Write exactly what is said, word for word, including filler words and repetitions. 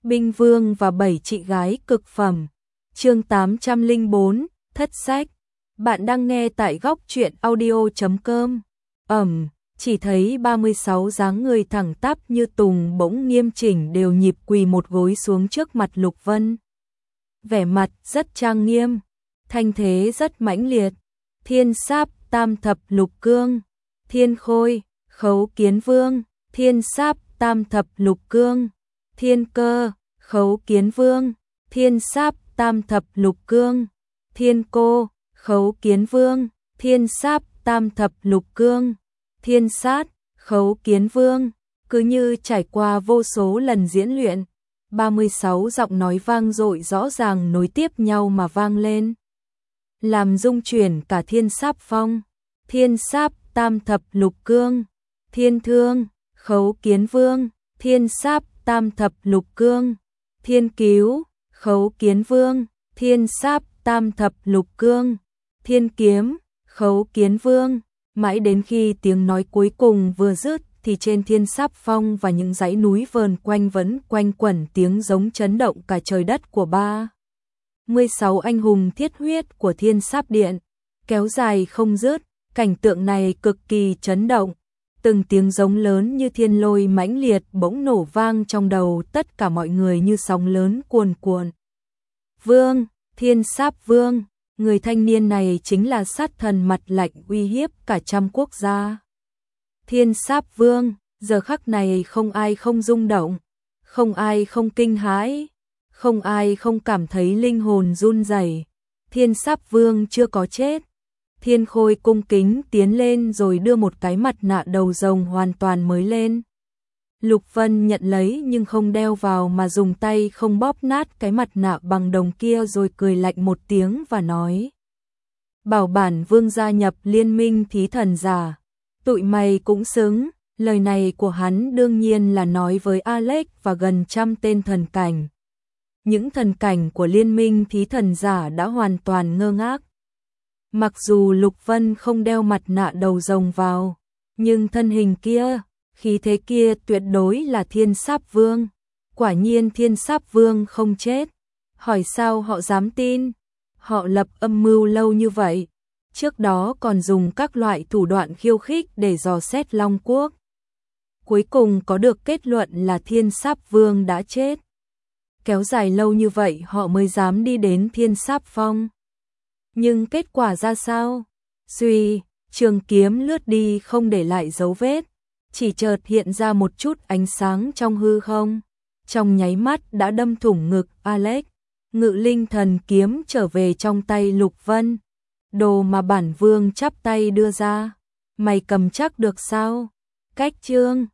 Binh Vương và bảy chị gái cực phẩm. Chương tám trăm lẻ bốn, Thất sách. Bạn đang nghe tại góc truyện audio chấm com. Ẩm, chỉ thấy ba mươi sáu dáng người thẳng tắp như tùng bỗng nghiêm chỉnh đều nhịp quỳ một gối xuống trước mặt Lục Vân. Vẻ mặt rất trang nghiêm, thanh thế rất mãnh liệt. Thiên Sáp, Tam Thập Lục Cương, Thiên Khôi, Khấu Kiến Vương, Thiên Sáp, Tam Thập Lục Cương, Thiên Cơ, Khấu Kiến Vương, Thiên Sáp, Tam Thập Lục Cương, Thiên Cô, Khấu Kiến Vương, Thiên Sáp, Tam Thập Lục Cương, Thiên Sát, Khấu Kiến Vương. Cứ như trải qua vô số lần diễn luyện, ba mươi sáu giọng nói vang dội rõ ràng nối tiếp nhau mà vang lên, làm rung chuyển cả Thiên Sáp Phong. Thiên Sáp, Tam Thập Lục Cương, Thiên Thương, Khấu Kiến Vương, Thiên Sáp, Tam Thập Lục Cương, Thiên Cứu, Khấu Kiến Vương, Thiên Sáp, Tam Thập Lục Cương, Thiên Kiếm, Khấu Kiến Vương. Mãi đến khi tiếng nói cuối cùng vừa dứt thì trên Thiên Sáp Phong và những dãy núi vờn quanh vẫn quanh quẩn tiếng giống chấn động cả trời đất của ba mươi sáu anh hùng thiết huyết của Thiên Sáp Điện, kéo dài không dứt. Cảnh tượng này cực kỳ chấn động, từng tiếng giống lớn như thiên lôi mãnh liệt bỗng nổ vang trong đầu tất cả mọi người như sóng lớn cuồn cuộn. Vương, Thiên Sáp Vương, người thanh niên này chính là sát thần mặt lạnh uy hiếp cả trăm quốc gia. Thiên Sáp Vương, giờ khắc này không ai không rung động, không ai không kinh hãi, không ai không cảm thấy linh hồn run rẩy. Thiên Sáp Vương chưa có chết. Thiên Khôi cung kính tiến lên rồi đưa một cái mặt nạ đầu rồng hoàn toàn mới lên. Lục Vân nhận lấy nhưng không đeo vào mà dùng tay không bóp nát cái mặt nạ bằng đồng kia rồi cười lạnh một tiếng và nói: bảo bản vương gia nhập liên minh thí thần giả, tụi mày cũng xứng. Lời này của hắn đương nhiên là nói với Alex và gần trăm tên thần cảnh. Những thần cảnh của liên minh thí thần giả đã hoàn toàn ngơ ngác. Mặc dù Lục Vân không đeo mặt nạ đầu rồng vào, nhưng thân hình kia, khí thế kia tuyệt đối là Thiên Sáp Vương. Quả nhiên Thiên Sáp Vương không chết. Hỏi sao họ dám tin? Họ lập âm mưu lâu như vậy, trước đó còn dùng các loại thủ đoạn khiêu khích để dò xét Long Quốc. Cuối cùng có được kết luận là Thiên Sáp Vương đã chết. Kéo dài lâu như vậy họ mới dám đi đến Thiên Sáp Phong. Nhưng kết quả ra sao? Suy, trường kiếm lướt đi không để lại dấu vết, chỉ chợt hiện ra một chút ánh sáng trong hư không. Trong nháy mắt đã đâm thủng ngực Alex. Ngự linh thần kiếm trở về trong tay Lục Vân. Đồ mà bản vương chắp tay đưa ra, mày cầm chắc được sao? Cách chương